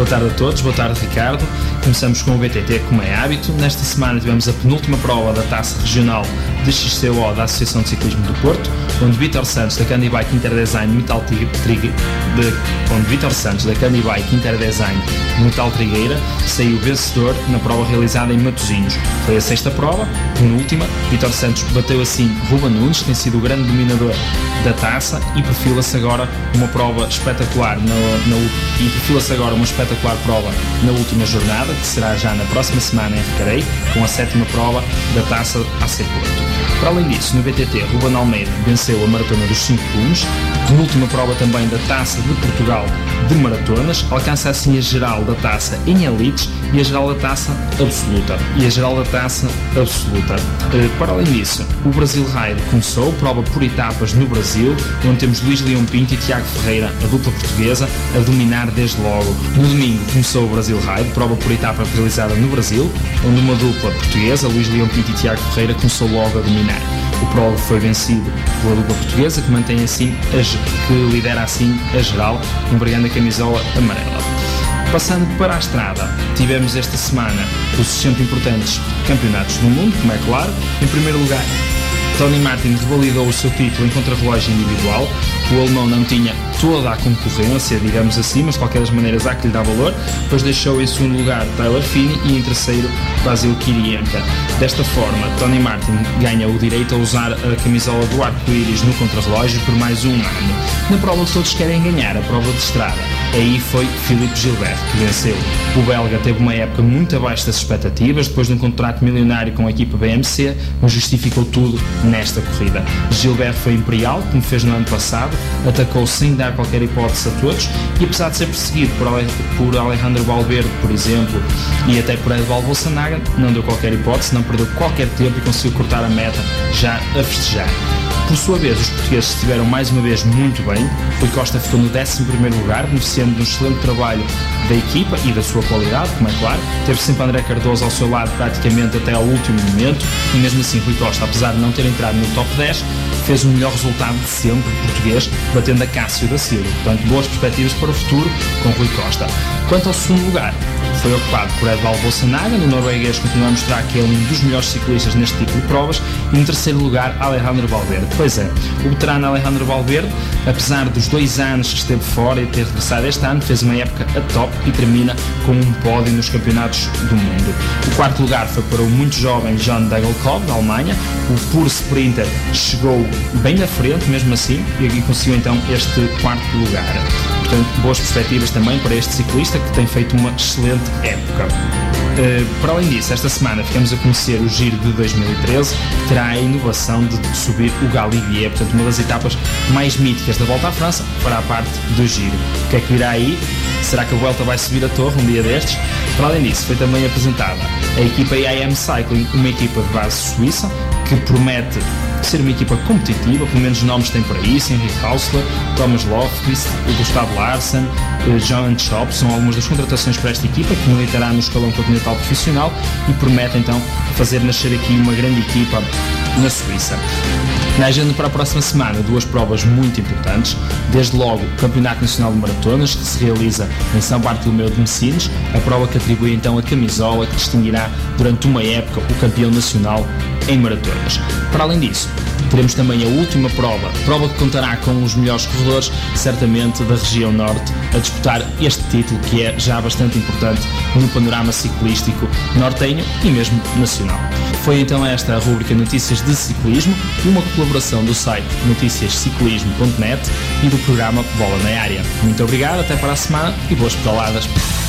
Boa tarde a todos, boa tarde Ricardo. Começamos com o BTT como é hábito. Nesta semana tivemos a penúltima prova da Taça Regional de XCO da Associação de Ciclismo do Porto, onde Vítor Santos da Candibike Interdesign Metal Trigueira saiu vencedor na prova realizada em Matosinhos. Foi a sexta prova, penúltima. Vítor Santos bateu assim Ruben Nunes, que tem sido o grande dominador da taça, e perfila-se agora uma prova espetacular prova na última jornada, que será já na próxima semana em Recarei, com a sétima prova da Taça AC Porto. Para além disso, no BTT, Ruben Almeida venceu a Maratona dos 5 Cumes, penúltima prova também da Taça de Portugal de Maratonas, alcança assim a geral da Taça em Elites e a geral da Taça Absoluta. Para além disso, o Brasil Ride começou, prova por etapas no Brasil, onde temos Luís Leão Pinto e Tiago Ferreira, a dupla portuguesa, a dominar desde logo. No domingo começou o Brasil Ride, prova por etapas realizada no Brasil, onde uma dupla portuguesa, Luís Leão Pinto e Tiago Ferreira, começou logo a dominar. O prova foi vencido pela dupla portuguesa, que mantém assim que lidera assim a geral, envergando a camisola amarela. Passando para a estrada, tivemos esta semana os sempre importantes campeonatos do mundo, como é claro. Em primeiro lugar, Tony Martin revalidou o seu título em contrarrelógio individual. O alemão não tinha toda a concorrência, digamos assim, mas de qualquer das maneiras há que lhe dar valor. Depois deixou em segundo lugar Tyler Finney e em terceiro Basil Kirienka. Desta forma, Tony Martin ganha o direito a usar a camisola do arco-íris no contrarrelógio por mais um ano. Na prova que todos querem ganhar, a prova de estrada, aí foi Philippe Gilbert que venceu. O belga teve uma época muito abaixo das expectativas, depois de um contrato milionário com a equipa BMC, mas justificou tudo nesta corrida. Gilbert foi imperial, como fez no ano passado, atacou sem dar qualquer hipótese a todos, e apesar de ser perseguido por Alejandro Valverde, por exemplo, e até por Edvald Bolsonaro, não deu qualquer hipótese, não perdeu qualquer tempo e conseguiu cortar a meta já a festejar. Por sua vez, os portugueses estiveram mais uma vez muito bem. Rui Costa ficou no 11º lugar, beneficiando de um excelente trabalho da equipa e da sua qualidade, como é claro. Teve sempre André Cardoso ao seu lado praticamente até ao último momento, e mesmo assim Rui Costa, apesar de não ter entrado no top 10, fez o melhor resultado de sempre português, batendo a Cássio da Silva. Portanto, boas perspectivas para o futuro com Rui Costa. Quanto ao segundo lugar, foi ocupado por Edvald Bolsonaro. No norueguês continua a mostrar que é um dos melhores ciclistas neste tipo de provas, e no terceiro lugar Alejandro Valverde. Pois é, o veterano Alejandro Valverde, apesar dos 2 anos que esteve fora e ter regressado este ano, fez uma época a top e termina com um pódio nos campeonatos do mundo. O quarto lugar foi para o muito jovem John Degelkov, da Alemanha. O puro sprinter chegou bem à frente mesmo assim, e aqui conseguiu então este quarto lugar. Portanto, boas perspectivas também para este ciclista, que tem feito uma excelente época. Para além disso, esta semana ficamos a conhecer o Giro de 2013, que terá a inovação de subir o Galibier, portanto uma das etapas mais míticas da Volta à França, fará parte do Giro. O que é que virá aí? Será que a Vuelta vai subir a torre um dia destes? Para além disso, foi também apresentada a equipa IAM Cycling, uma equipa de base suíça, que promete ser uma equipa competitiva, pelo menos nomes tem para isso: Henrik Hausler, Thomas Lofquist, Gustavo Larsen, John Chop, são algumas das contratações para esta equipa, que militará no escalão continental profissional e promete então fazer nascer aqui uma grande equipa na Suíça. Na agenda para a próxima semana, 2 provas muito importantes. Desde logo, o Campeonato Nacional de Maratonas, que se realiza em São Bartolomeu de Messines, a prova que atribui então a camisola que distinguirá durante uma época o campeão nacional em maratonas. Para além disso, teremos também a última prova que contará com os melhores corredores, certamente da região norte, a disputar este título, que é já bastante importante no panorama ciclístico nortenho e mesmo nacional. Foi então esta a rubrica Notícias de Ciclismo, uma colaboração do site noticiasciclismo.net e do programa Bola na Área. Muito obrigado, até para a semana e boas pedaladas.